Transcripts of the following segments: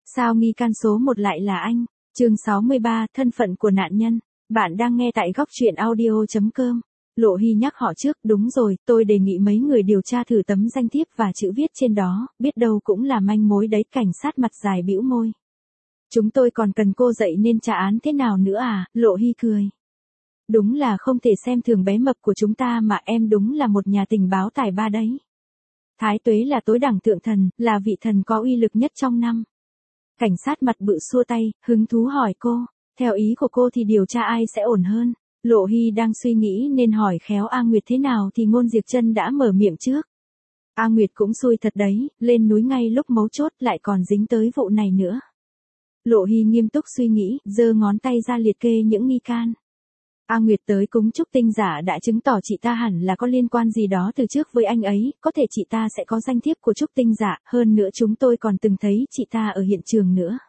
Sao nghi can số 1 lại là anh? Chương 63, thân phận của nạn nhân. Bạn đang nghe tại góc truyện audio.com. Lộ Hy nhắc họ trước, đúng rồi, tôi đề nghị mấy người điều tra thử tấm danh thiếp và chữ viết trên đó, biết đâu cũng là manh mối đấy. Cảnh sát mặt dài bĩu môi. Chúng tôi còn cần cô dạy nên trả án thế nào nữa à? Lộ Hy cười. Đúng là không thể xem thường bé mập của chúng ta mà, em đúng là một nhà tình báo tài ba đấy. Thái Tuế là tối đẳng thượng thần, là vị thần có uy lực nhất trong năm. Cảnh sát mặt bự xua tay, hứng thú hỏi cô, theo ý của cô thì điều tra ai sẽ ổn hơn? Lộ Hy đang suy nghĩ nên hỏi khéo A Nguyệt thế nào thì Ngôn Diệp Trân đã mở miệng trước. A Nguyệt cũng xui thật đấy, lên núi ngay lúc mấu chốt lại còn dính tới vụ này nữa. Lộ Hy nghiêm túc suy nghĩ, giơ ngón tay ra liệt kê những nghi can. A Nguyệt tới cúng chúc tinh giả đã chứng tỏ chị ta hẳn là có liên quan gì đó từ trước với anh ấy, có thể chị ta sẽ có danh thiếp của chúc tinh giả, hơn nữa chúng tôi còn từng thấy chị ta ở hiện trường nữa.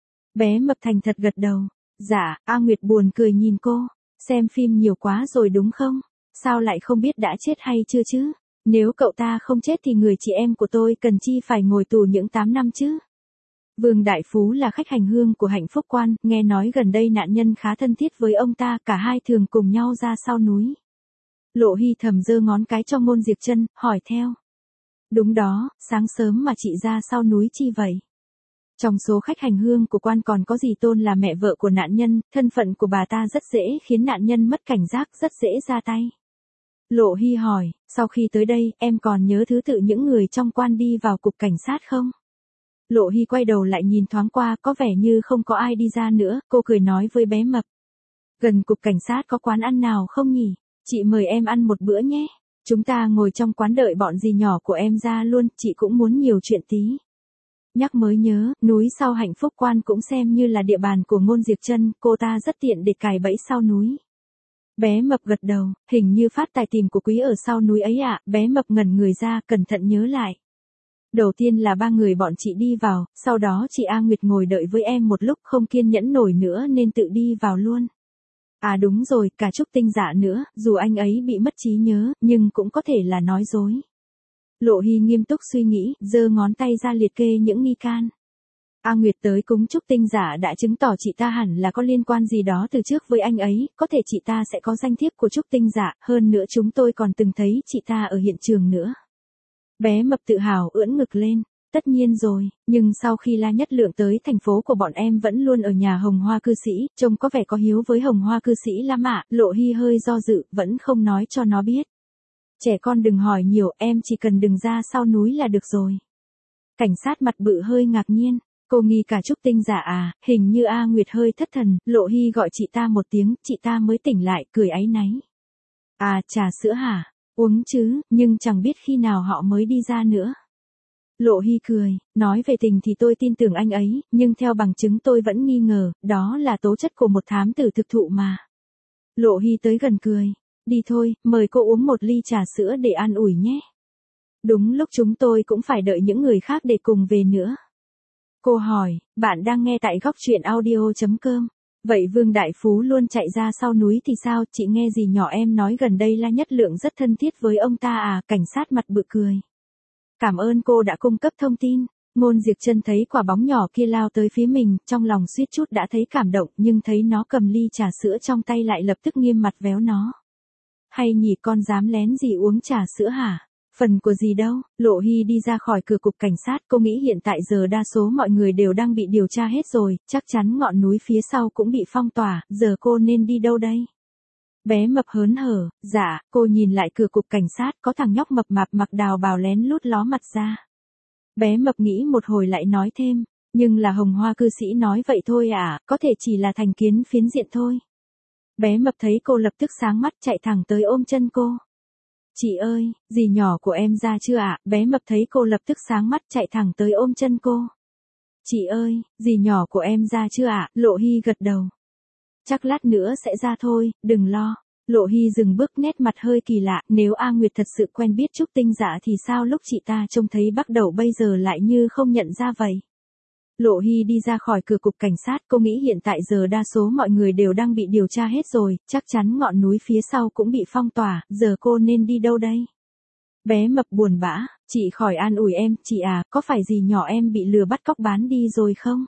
Bé mập thành thật gật đầu. Dạ, A Nguyệt buồn cười nhìn cô, xem phim nhiều quá rồi đúng không? Sao lại không biết đã chết hay chưa chứ? Nếu cậu ta không chết thì người chị em của tôi cần chi phải ngồi tù những 8 năm chứ? Vương Đại Phú là khách hành hương của Hạnh Phúc Quan, nghe nói gần đây nạn nhân khá thân thiết với ông ta, cả hai thường cùng nhau ra sau núi. Lộ Hy thầm giơ ngón cái cho Ngôn Diệp Trân, hỏi theo. Đúng đó, sáng sớm mà chị ra sau núi chi vậy? Trong số khách hành hương của quan còn có dì Tôn là mẹ vợ của nạn nhân, thân phận của bà ta rất dễ khiến nạn nhân mất cảnh giác, rất dễ ra tay. Lộ Hy hỏi, sau khi tới đây, em còn nhớ thứ tự những người trong quan đi vào cục cảnh sát không? Lộ Hy quay đầu lại nhìn thoáng qua, có vẻ như không có ai đi ra nữa, cô cười nói với bé mập. Gần cục cảnh sát có quán ăn nào không nhỉ? Chị mời em ăn một bữa nhé. Chúng ta ngồi trong quán đợi bọn dì nhỏ của em ra luôn, chị cũng muốn nhiều chuyện tí. Nhắc mới nhớ, núi sau Hạnh Phúc Quan cũng xem như là địa bàn của Ngôn Diệp Trân, cô ta rất tiện để cài bẫy sau núi. Bé mập gật đầu, hình như phát tài tìm của quý ở sau núi ấy ạ. Bé mập ngẩn người ra, cẩn thận nhớ lại. Đầu tiên là 3 người bọn chị đi vào, sau đó chị A Nguyệt ngồi đợi với em một lúc, không kiên nhẫn nổi nữa nên tự đi vào luôn. À đúng rồi, cả Trúc Tinh Dạ nữa, dù anh ấy bị mất trí nhớ, nhưng cũng có thể là nói dối. Lộ Hy nghiêm túc suy nghĩ, giơ ngón tay ra liệt kê những nghi can. A Nguyệt tới cúng Trúc Tinh Giả đã chứng tỏ chị ta hẳn là có liên quan gì đó từ trước với anh ấy, có thể chị ta sẽ có danh thiếp của Trúc Tinh Giả, hơn nữa chúng tôi còn từng thấy chị ta ở hiện trường nữa. Bé mập tự hào ưỡn ngực lên, tất nhiên rồi, nhưng sau khi La Nhất Lượng tới thành phố của bọn em vẫn luôn ở nhà Hồng Hoa cư sĩ, trông có vẻ có hiếu với Hồng Hoa cư sĩ lắm ạ. Lộ Hy hơi do dự, vẫn không nói cho nó biết. Trẻ con đừng hỏi nhiều, em chỉ cần đừng ra sau núi là được rồi. Cảnh sát mặt bự hơi ngạc nhiên, cô nghi cả Trúc Tinh Giả à? Hình như A Nguyệt hơi thất thần, Lộ Hy gọi chị ta một tiếng, chị ta mới tỉnh lại, cười áy náy. À, trà sữa hả? Uống chứ, nhưng chẳng biết khi nào họ mới đi ra nữa. Lộ Hy cười, nói về tình thì tôi tin tưởng anh ấy, nhưng theo bằng chứng tôi vẫn nghi ngờ, đó là tố chất của một thám tử thực thụ mà. Lộ Hy tới gần cười, đi thôi, mời cô uống một ly trà sữa để an ủi nhé. Đúng lúc chúng tôi cũng phải đợi những người khác để cùng về nữa. Cô hỏi, bạn đang nghe tại góc truyện audio.com. Vậy Vương Đại Phú luôn chạy ra sau núi thì sao? Chị nghe dì nhỏ em nói gần đây La Nhất Lượng rất thân thiết với ông ta à? Cảnh sát mặt bự cười. Cảm ơn cô đã cung cấp thông tin. Ngôn Diệp Trân thấy quả bóng nhỏ kia lao tới phía mình, trong lòng suýt chút đã thấy cảm động, nhưng thấy nó cầm ly trà sữa trong tay lại lập tức nghiêm mặt véo nó. Hay nhỉ, con dám lén dì uống trà sữa hả? Phần của gì đâu? Lộ Hy đi ra khỏi cửa cục cảnh sát, cô nghĩ hiện tại giờ đa số mọi người đều đang bị điều tra hết rồi, chắc chắn ngọn núi phía sau cũng bị phong tỏa, giờ cô nên đi đâu đây? Bé mập hớn hở, dạ, cô nhìn lại cửa cục cảnh sát, có thằng nhóc mập mạp mặc đào bào lén lút ló mặt ra. Bé mập nghĩ một hồi lại nói thêm, nhưng là Hồng Hoa cư sĩ nói vậy thôi à, có thể chỉ là thành kiến phiến diện thôi. Bé mập thấy cô lập tức sáng mắt, chạy thẳng tới ôm chân cô. Chị ơi, dì nhỏ của em ra chưa ạ? Bé mập thấy cô lập tức sáng mắt, chạy thẳng tới ôm chân cô. Chị ơi, dì nhỏ của em ra chưa ạ? Lộ Hy gật đầu. Chắc lát nữa sẽ ra thôi, đừng lo. Lộ Hy dừng bước, nét mặt hơi kỳ lạ, nếu A Nguyệt thật sự quen biết Trúc Tinh Dạ thì sao lúc chị ta trông thấy bắt đầu bây giờ lại như không nhận ra vậy? Lộ Hy đi ra khỏi cửa cục cảnh sát, cô nghĩ hiện tại giờ đa số mọi người đều đang bị điều tra hết rồi, chắc chắn ngọn núi phía sau cũng bị phong tỏa, giờ cô nên đi đâu đây? Bé mập buồn bã, chị khỏi an ủi em, chị à, có phải dì nhỏ em bị lừa bắt cóc bán đi rồi không?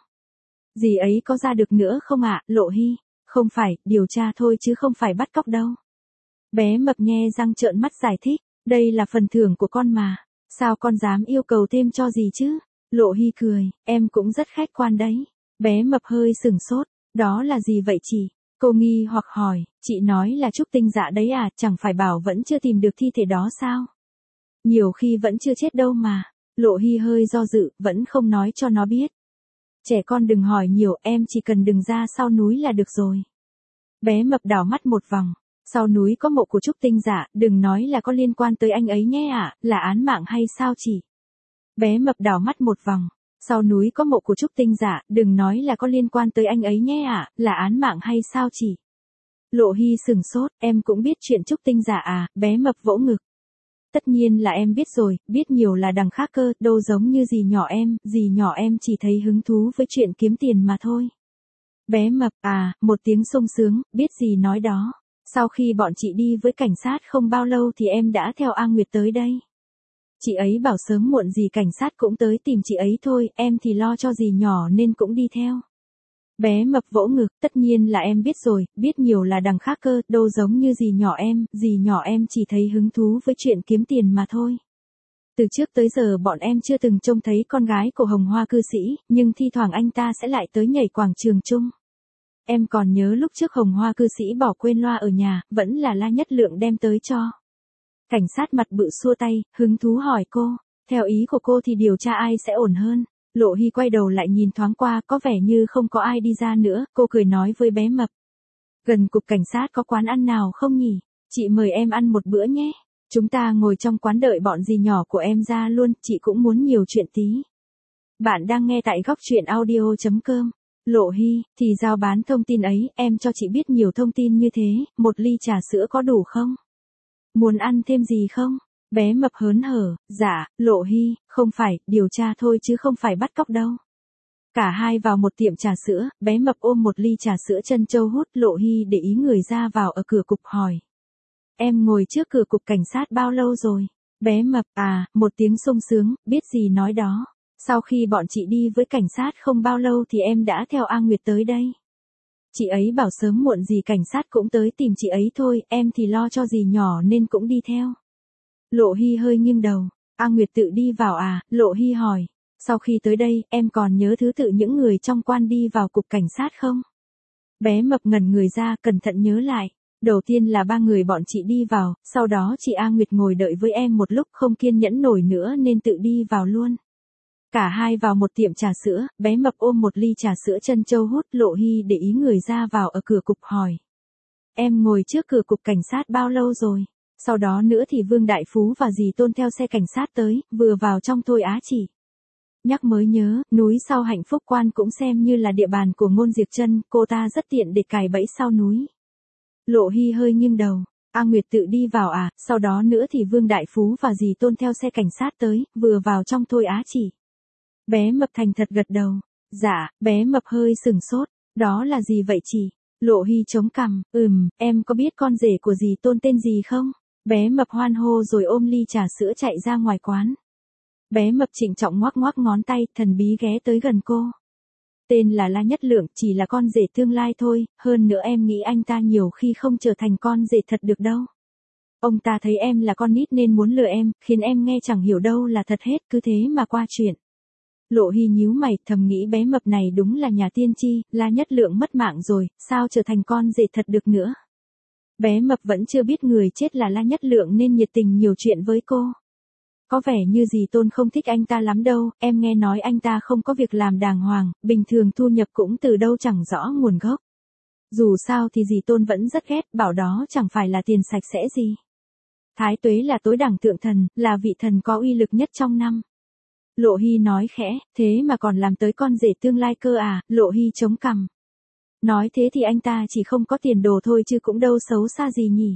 Dì ấy có ra được nữa không ạ, Lộ Hy? Không phải, điều tra thôi chứ không phải bắt cóc đâu. Bé mập nhe răng trợn mắt giải thích, đây là phần thưởng của con mà, sao con dám yêu cầu thêm cho gì chứ? Lộ Hy cười, em cũng rất khách quan đấy. Bé mập hơi sừng sốt, đó là gì vậy chị? Cô nghi hoặc hỏi, chị nói là Trúc Tinh Dạ đấy à, chẳng phải bảo vẫn chưa tìm được thi thể đó sao? Nhiều khi vẫn chưa chết đâu mà. Lộ Hy hơi do dự, vẫn không nói cho nó biết. Trẻ con đừng hỏi nhiều, em chỉ cần đừng ra sau núi là được rồi. Bé mập đảo mắt một vòng. Sau núi có mộ của Trúc Tinh Dạ, đừng nói là có liên quan tới anh ấy nhé ạ, là án mạng hay sao chị? Bé mập đảo mắt một vòng. Sau núi có mộ của Trúc Tinh Dạ, đừng nói là có liên quan tới anh ấy nhé ạ, là án mạng hay sao chị? Lộ Hy sừng sốt, em cũng biết chuyện Trúc Tinh Dạ à, bé mập vỗ ngực. Tất nhiên là em biết rồi, biết nhiều là đằng khác cơ, đâu giống như dì nhỏ em chỉ thấy hứng thú với chuyện kiếm tiền mà thôi. Bé mập, à, một tiếng sung sướng, biết gì nói đó. Sau khi bọn chị đi với cảnh sát không bao lâu thì em đã theo A Nguyệt tới đây. Chị ấy bảo sớm muộn gì cảnh sát cũng tới tìm chị ấy thôi, em thì lo cho dì nhỏ nên cũng đi theo. Bé mập vỗ ngực, tất nhiên là em biết rồi, biết nhiều là đằng khác cơ, đâu giống như dì nhỏ em chỉ thấy hứng thú với chuyện kiếm tiền mà thôi. Từ trước tới giờ bọn em chưa từng trông thấy con gái của Hồng Hoa cư sĩ, nhưng thi thoảng anh ta sẽ lại tới nhảy quảng trường chung. Em còn nhớ lúc trước Hồng Hoa cư sĩ bỏ quên loa ở nhà, vẫn là La Nhất Lượng đem tới cho. Cảnh sát mặt bự xua tay, hứng thú hỏi cô, theo ý của cô thì điều tra ai sẽ ổn hơn? Lộ Hy quay đầu lại nhìn thoáng qua, có vẻ như không có ai đi ra nữa, cô cười nói với bé mập. Gần cục cảnh sát có quán ăn nào không nhỉ? Chị mời em ăn một bữa nhé. Chúng ta ngồi trong quán đợi bọn dì nhỏ của em ra luôn, chị cũng muốn nhiều chuyện tí. Bạn đang nghe tại góc truyện audio.com. Lộ Hy, thì giao bán thông tin ấy, em cho chị biết nhiều thông tin như thế, một ly trà sữa có đủ không? Muốn ăn thêm gì không? Bé mập hớn hở, dạ, Lộ Hy, không phải, điều tra thôi chứ không phải bắt cóc đâu. Cả hai vào một tiệm trà sữa, bé mập ôm một ly trà sữa trân châu hút, Lộ Hy để ý người ra vào ở cửa cục hỏi. Em ngồi trước cửa cục cảnh sát bao lâu rồi? Bé mập, à, một tiếng sung sướng, biết gì nói đó. Sau khi bọn chị đi với cảnh sát không bao lâu thì em đã theo A Nguyệt tới đây. Chị ấy bảo sớm muộn gì cảnh sát cũng tới tìm chị ấy thôi, em thì lo cho dì nhỏ nên cũng đi theo. Lộ Hy hơi nghiêng đầu, A Nguyệt tự đi vào à, Lộ Hy hỏi. Sau khi tới đây, em còn nhớ thứ tự những người trong quan đi vào cục cảnh sát không? Bé mập ngẩn người ra, cẩn thận nhớ lại. Đầu tiên là 3 người bọn chị đi vào, sau đó chị A Nguyệt ngồi đợi với em một lúc không kiên nhẫn nổi nữa nên tự đi vào luôn. Cả hai vào một tiệm trà sữa, bé mập ôm một ly trà sữa trân châu hút, Lộ Hy để ý người ra vào ở cửa cục hỏi. Em ngồi trước cửa cục cảnh sát bao lâu rồi? Sau đó nữa thì Vương Đại Phú và dì Tôn theo xe cảnh sát tới, vừa vào trong thôi á chị. Nhắc mới nhớ, núi sau Hạnh Phúc Quan cũng xem như là địa bàn của Ngôn Diệp Trân, cô ta rất tiện để cài bẫy sau núi. Lộ Hy hơi nghiêng đầu, A Nguyệt tự đi vào à, sau đó nữa thì Vương Đại Phú và dì Tôn theo xe cảnh sát tới, vừa vào trong thôi á chị. Bé mập thành thật gật đầu. Dạ, bé mập hơi sừng sốt, đó là gì vậy chị? Lộ Hy chống cằm, em có biết con rể của dì Tôn tên gì không? Bé mập hoan hô rồi ôm ly trà sữa chạy ra ngoài quán. Bé mập trịnh trọng ngoắc ngoắc ngón tay, thần bí ghé tới gần cô. Tên là La Nhất Lượng, chỉ là con rể tương lai thôi, hơn nữa em nghĩ anh ta nhiều khi không trở thành con rể thật được đâu. Ông ta thấy em là con nít nên muốn lừa em, khiến em nghe chẳng hiểu đâu là thật hết, cứ thế mà qua chuyện. Lộ Hy nhíu mày, thầm nghĩ bé mập này đúng là nhà tiên tri, La Nhất Lượng mất mạng rồi, sao trở thành con rể thật được nữa. Bé mập vẫn chưa biết người chết là La Nhất Lượng nên nhiệt tình nhiều chuyện với cô. Có vẻ như dì Tôn không thích anh ta lắm đâu, em nghe nói anh ta không có việc làm đàng hoàng, bình thường thu nhập cũng từ đâu chẳng rõ nguồn gốc. Dù sao thì dì Tôn vẫn rất ghét, bảo đó chẳng phải là tiền sạch sẽ gì. Thái Tuế là tối đẳng thượng thần, là vị thần có uy lực nhất trong năm. Lộ Hy nói khẽ, thế mà còn làm tới con rể tương lai cơ à, Lộ Hy chống cằm. Nói thế thì anh ta chỉ không có tiền đồ thôi chứ cũng đâu xấu xa gì nhỉ.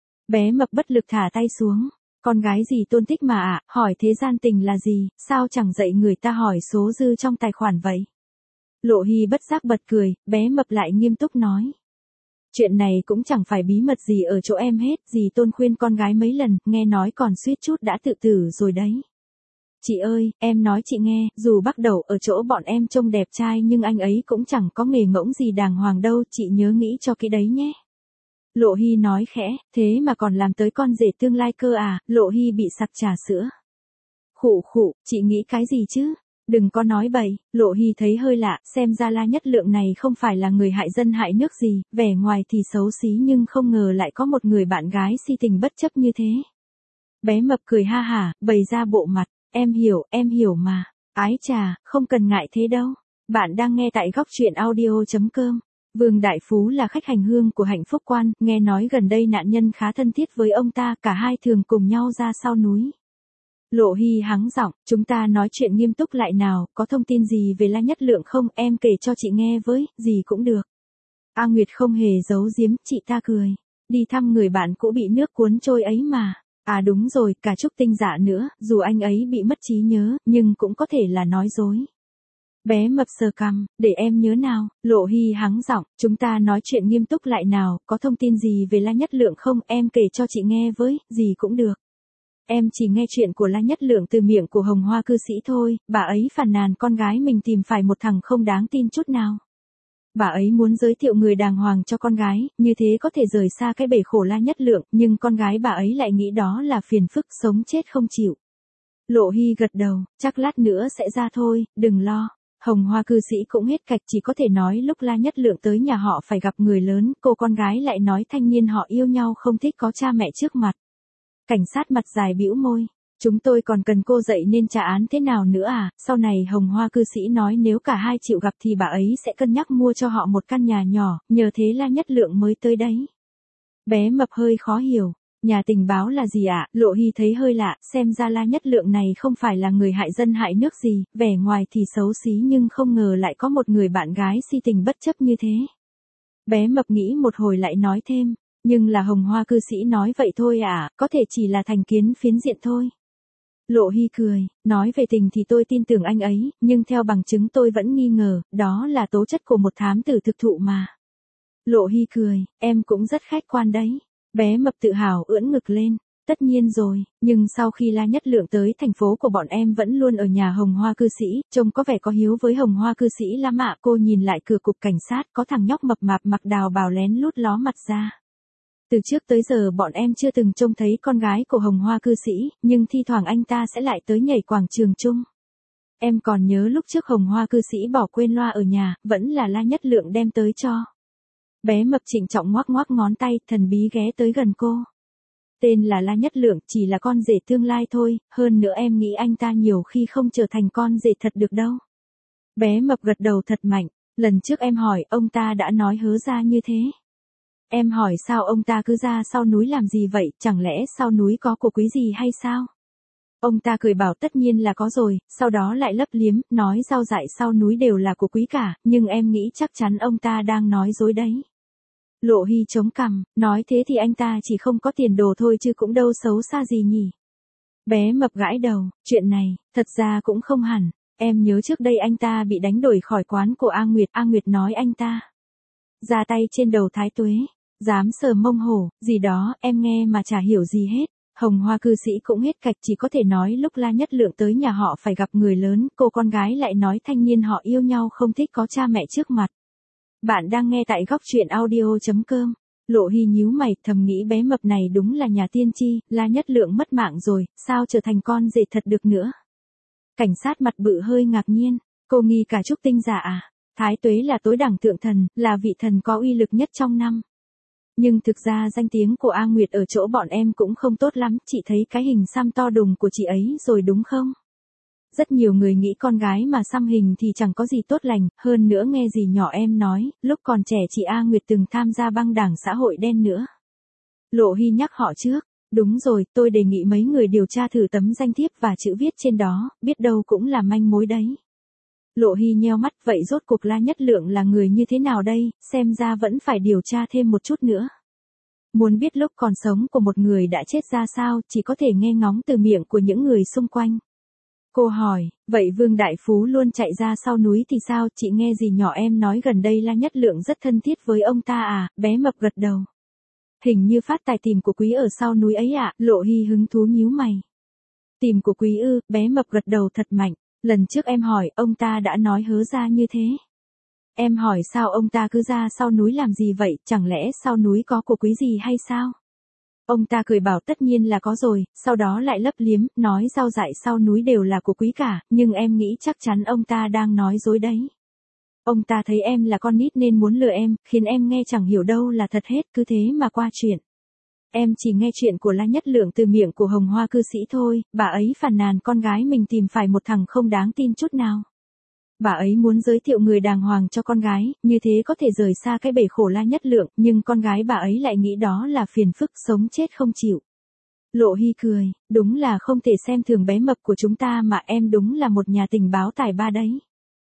Bé mập bất lực thả tay xuống. Con gái gì Tôn thích mà ạ, hỏi thế gian tình là gì, sao chẳng dạy người ta hỏi số dư trong tài khoản vậy. Lộ Hy bất giác bật cười, bé mập lại nghiêm túc nói. Chuyện này cũng chẳng phải bí mật gì ở chỗ em hết, dì Tôn khuyên con gái mấy lần, nghe nói còn suýt chút đã tự tử rồi đấy. Chị ơi, em nói chị nghe, dù bắt đầu ở chỗ bọn em trông đẹp trai nhưng anh ấy cũng chẳng có nghề ngỗng gì đàng hoàng đâu, chị nhớ nghĩ cho cái đấy nhé. Lộ Hy nói khẽ, thế mà còn làm tới con rể tương lai cơ à, Lộ Hy bị sặc trà sữa. Khụ khụ, chị nghĩ cái gì chứ? Đừng có nói bậy, Lộ Hy thấy hơi lạ, xem ra La Nhất Lượng này không phải là người hại dân hại nước gì, vẻ ngoài thì xấu xí nhưng không ngờ lại có một người bạn gái si tình bất chấp như thế. Bé mập cười ha hả, bày ra bộ mặt, em hiểu mà, ái chà, không cần ngại thế đâu. Bạn đang nghe tại góc truyện audio.com. Vương Đại Phú là khách hành hương của Hạnh Phúc Quan, nghe nói gần đây nạn nhân khá thân thiết với ông ta, cả hai thường cùng nhau ra sau núi. Lộ Hy hắng giọng, chúng ta nói chuyện nghiêm túc lại nào, có thông tin gì về La Nhất Lượng không, em kể cho chị nghe với, gì cũng được. A Nguyệt không hề giấu giếm, chị ta cười. Đi thăm người bạn cũ bị nước cuốn trôi ấy mà. À đúng rồi, cả Trúc Tinh Dạ nữa, dù anh ấy bị mất trí nhớ, nhưng cũng có thể là nói dối. Bé mập sờ cằm, để em nhớ nào, Lộ Hy hắng giọng, chúng ta nói chuyện nghiêm túc lại nào, có thông tin gì về La Nhất Lượng không, em kể cho chị nghe với, gì cũng được. Em chỉ nghe chuyện của La Nhất Lượng từ miệng của Hồng Hoa cư sĩ thôi, bà ấy phàn nàn con gái mình tìm phải một thằng không đáng tin chút nào. Bà ấy muốn giới thiệu người đàng hoàng cho con gái, như thế có thể rời xa cái bể khổ La Nhất Lượng, nhưng con gái bà ấy lại nghĩ đó là phiền phức, sống chết không chịu. Lộ Hy gật đầu, chắc lát nữa sẽ ra thôi, đừng lo. Hồng Hoa cư sĩ cũng hết cạch, chỉ có thể nói lúc La Nhất Lượng tới nhà họ phải gặp người lớn, cô con gái lại nói thanh niên họ yêu nhau không thích có cha mẹ trước mặt. Cảnh sát mặt dài bĩu môi. Chúng tôi còn cần cô dạy nên trả án thế nào nữa à, sau này Hồng Hoa cư sĩ nói nếu cả hai chịu gặp thì bà ấy sẽ cân nhắc mua cho họ một căn nhà nhỏ, nhờ thế La Nhất Lượng mới tới đấy. Bé mập hơi khó hiểu, nhà tình báo là gì ạ, Lộ Hy thấy hơi lạ, xem ra La Nhất Lượng này không phải là người hại dân hại nước gì, vẻ ngoài thì xấu xí nhưng không ngờ lại có một người bạn gái si tình bất chấp như thế. Bé mập nghĩ một hồi lại nói thêm. Nhưng là Hồng Hoa cư sĩ nói vậy thôi à, có thể chỉ là thành kiến phiến diện thôi. Lộ Hy cười, nói về tình thì tôi tin tưởng anh ấy, nhưng theo bằng chứng tôi vẫn nghi ngờ, đó là tố chất của một thám tử thực thụ mà. Lộ Hy cười, em cũng rất khách quan đấy. Bé mập tự hào ưỡn ngực lên, tất nhiên rồi, nhưng sau khi La Nhất Lượng tới thành phố của bọn em vẫn luôn ở nhà Hồng Hoa cư sĩ, trông có vẻ có hiếu với Hồng Hoa cư sĩ lắm ạ. Cô nhìn lại cửa cục cảnh sát, có thằng nhóc mập mạp mặc đào bào lén lút ló mặt ra. Từ trước tới giờ bọn em chưa từng trông thấy con gái của Hồng Hoa cư sĩ, nhưng thi thoảng anh ta sẽ lại tới nhảy quảng trường chung. Em còn nhớ lúc trước Hồng Hoa cư sĩ bỏ quên loa ở nhà, vẫn là La Nhất Lượng đem tới cho. Bé mập trịnh trọng ngoắc ngoắc ngón tay, thần bí ghé tới gần cô. Tên là La Nhất Lượng, chỉ là con rể tương lai thôi, hơn nữa em nghĩ anh ta nhiều khi không trở thành con rể thật được đâu. Bé mập gật đầu thật mạnh, lần trước em hỏi, ông ta đã nói hớ ra như thế. Em hỏi sao ông ta cứ ra sau núi làm gì vậy, chẳng lẽ sau núi có của quý gì hay sao? Ông ta cười bảo tất nhiên là có rồi, sau đó lại lấp liếm, nói rau dại sau núi đều là của quý cả, nhưng em nghĩ chắc chắn ông ta đang nói dối đấy. Lộ Hy chống cằm, nói thế thì anh ta chỉ không có tiền đồ thôi chứ cũng đâu xấu xa gì nhỉ. Bé mập gãi đầu, chuyện này, thật ra cũng không hẳn, em nhớ trước đây anh ta bị đánh đuổi khỏi quán của A Nguyệt nói anh ta ra tay trên đầu Thái Tuế. Dám sờ mông hổ, gì đó, em nghe mà chả hiểu gì hết. Hồng Hoa cư sĩ cũng hết cạch, chỉ có thể nói lúc La Nhất Lượng tới nhà họ phải gặp người lớn, cô con gái lại nói thanh niên họ yêu nhau không thích có cha mẹ trước mặt. Bạn đang nghe tại góc truyện audio.com. Lộ Hy nhíu mày, thầm nghĩ bé mập này đúng là nhà tiên tri, La Nhất Lượng mất mạng rồi, sao trở thành con rể thật được nữa. Cảnh sát mặt bự hơi ngạc nhiên, cô nghi cả Trúc Tinh Dạ à? Thái Tuế là tối đẳng thượng thần, là vị thần có uy lực nhất trong năm. Nhưng thực ra danh tiếng của A Nguyệt ở chỗ bọn em cũng không tốt lắm, chị thấy cái hình xăm to đùng của chị ấy rồi đúng không? Rất nhiều người nghĩ con gái mà xăm hình thì chẳng có gì tốt lành, hơn nữa nghe gì nhỏ em nói, lúc còn trẻ chị A Nguyệt từng tham gia băng đảng xã hội đen nữa. Lộ Hy nhắc họ trước, đúng rồi, tôi đề nghị mấy người điều tra thử tấm danh thiếp và chữ viết trên đó, biết đâu cũng là manh mối đấy. Lộ Hy nheo mắt, vậy rốt cuộc La Nhất Lượng là người như thế nào đây, xem ra vẫn phải điều tra thêm một chút nữa. Muốn biết lúc còn sống của một người đã chết ra sao, chỉ có thể nghe ngóng từ miệng của những người xung quanh. Cô hỏi, vậy Vương Đại Phú luôn chạy ra sau núi thì sao? Chị nghe gì nhỏ em nói gần đây La Nhất Lượng rất thân thiết với ông ta à? Bé mập gật đầu. Hình như phát tài tìm của quý ở sau núi ấy ạ. Lộ Hy hứng thú nhíu mày. Tìm của quý ư? Bé mập gật đầu thật mạnh. Lần trước em hỏi, ông ta đã nói hớ ra như thế. Em hỏi sao ông ta cứ ra sau núi làm gì vậy? Chẳng lẽ sau núi có của quý gì hay sao? Ông ta cười bảo tất nhiên là có rồi, sau đó lại lấp liếm, nói rau dại sau núi đều là của quý cả, nhưng em nghĩ chắc chắn ông ta đang nói dối đấy. Ông ta thấy em là con nít nên muốn lừa em, khiến em nghe chẳng hiểu đâu là thật hết, cứ thế mà qua chuyện. Em chỉ nghe chuyện của La Nhất Lượng từ miệng của Hồng Hoa cư sĩ thôi, bà ấy phàn nàn con gái mình tìm phải một thằng không đáng tin chút nào. Bà ấy muốn giới thiệu người đàng hoàng cho con gái, như thế có thể rời xa cái bể khổ La Nhất Lượng, nhưng con gái bà ấy lại nghĩ đó là phiền phức sống chết không chịu. Lộ Hy cười, đúng là không thể xem thường bé mập của chúng ta mà em đúng là một nhà tình báo tài ba đấy.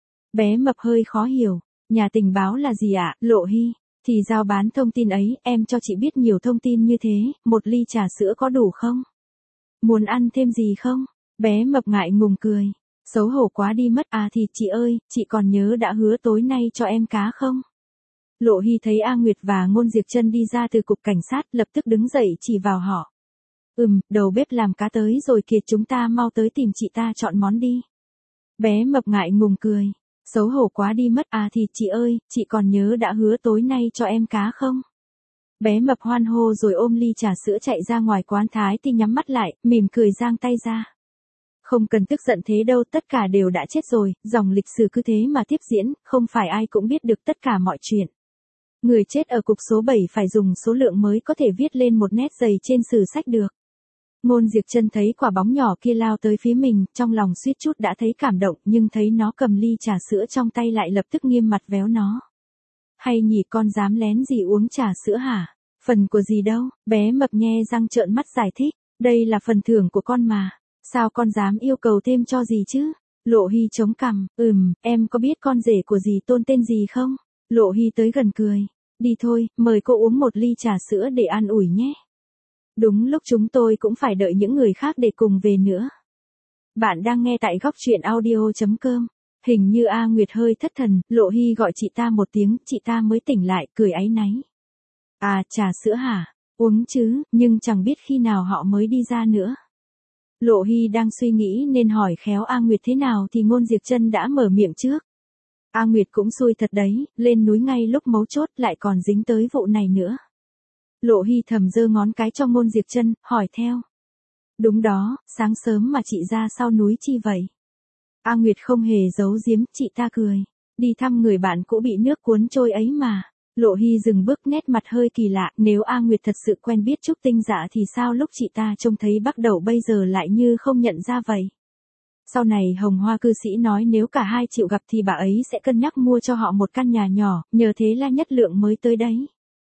Bé mập hơi khó hiểu, nhà tình báo là gì ạ, Lộ Hy? Thì giao bán thông tin ấy, em cho chị biết nhiều thông tin như thế, một ly trà sữa có đủ không? Muốn ăn thêm gì không? Bé mập ngại ngùng cười. Xấu hổ quá đi mất à thì chị ơi, chị còn nhớ đã hứa tối nay cho em cá không? Lộ Hy thấy A Nguyệt và Ngôn Diệp Trân đi ra từ cục cảnh sát lập tức đứng dậy chỉ vào họ. Đầu bếp làm cá tới rồi kìa chúng ta mau tới tìm chị ta chọn món đi. Bé mập ngại ngùng cười. Xấu hổ quá đi mất à thì chị ơi, chị còn nhớ đã hứa tối nay cho em cá không? Bé mập hoan hô rồi ôm ly trà sữa chạy ra ngoài quán Thái thì nhắm mắt lại, mỉm cười giang tay ra. Không cần tức giận thế đâu, tất cả đều đã chết rồi, dòng lịch sử cứ thế mà tiếp diễn, không phải ai cũng biết được tất cả mọi chuyện. Người chết ở cục số 7 phải dùng số lượng mới có thể viết lên một nét dày trên sử sách được. Ngôn Diệp Trân thấy quả bóng nhỏ kia lao tới phía mình, trong lòng suýt chút đã thấy cảm động, nhưng thấy nó cầm ly trà sữa trong tay lại lập tức nghiêm mặt véo nó. Hay nhỉ, con dám lén gì uống trà sữa hả? Phần của gì đâu? Bé mập nhe răng trợn mắt giải thích, đây là phần thưởng của con mà. Sao con dám yêu cầu thêm cho gì chứ? Lộ Hy chống cằm, em có biết con rể của dì Tôn tên gì không? Lộ Hy tới gần cười. Đi thôi, mời cô uống một ly trà sữa để an ủi nhé. Đúng lúc chúng tôi cũng phải đợi những người khác để cùng về nữa. Bạn đang nghe tại góc truyện audio.com. Hình như A Nguyệt hơi thất thần, Lộ Hy gọi chị ta một tiếng, chị ta mới tỉnh lại, cười áy náy. À, trà sữa hả? Uống chứ, nhưng chẳng biết khi nào họ mới đi ra nữa. Lộ Hy đang suy nghĩ nên hỏi khéo A Nguyệt thế nào thì Ngôn Diệp Trân đã mở miệng trước. A Nguyệt cũng xui thật đấy, lên núi ngay lúc mấu chốt lại còn dính tới vụ này nữa. Lộ Hy thầm giơ ngón cái cho Ngôn Diệp Trân, hỏi theo. Đúng đó, sáng sớm mà chị ra sau núi chi vậy? A Nguyệt không hề giấu giếm, chị ta cười. Đi thăm người bạn cũ bị nước cuốn trôi ấy mà. Lộ Hy dừng bước, nét mặt hơi kỳ lạ, nếu A Nguyệt thật sự quen biết Trúc Tinh Dạ thì sao lúc chị ta trông thấy Bắc Đẩu bây giờ lại như không nhận ra vậy? Sau này Hồng Hoa cư sĩ nói nếu cả hai chịu gặp thì bà ấy sẽ cân nhắc mua cho họ một căn nhà nhỏ, nhờ thế La Nhất Lượng mới tới đấy.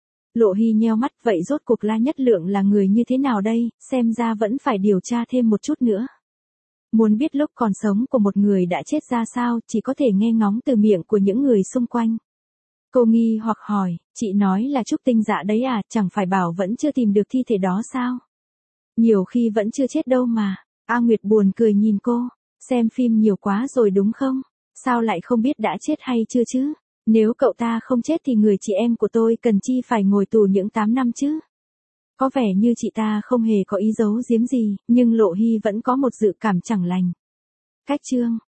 Lộ Hy nheo mắt, vậy rốt cuộc La Nhất Lượng là người như thế nào đây, xem ra vẫn phải điều tra thêm một chút nữa. Muốn biết lúc còn sống của một người đã chết ra sao, chỉ có thể nghe ngóng từ miệng của những người xung quanh. Cô nghi hoặc hỏi, chị nói là Trúc Tinh Dạ đấy à, chẳng phải bảo vẫn chưa tìm được thi thể đó sao? Nhiều khi vẫn chưa chết đâu mà. A Nguyệt buồn cười nhìn cô, xem phim nhiều quá rồi đúng không? Sao lại không biết đã chết hay chưa chứ? Nếu cậu ta không chết thì người chị em của tôi cần chi phải ngồi tù những 8 năm chứ? Có vẻ như chị ta không hề có ý giấu giếm gì, nhưng Lộ Hy vẫn có một dự cảm chẳng lành. Cách chương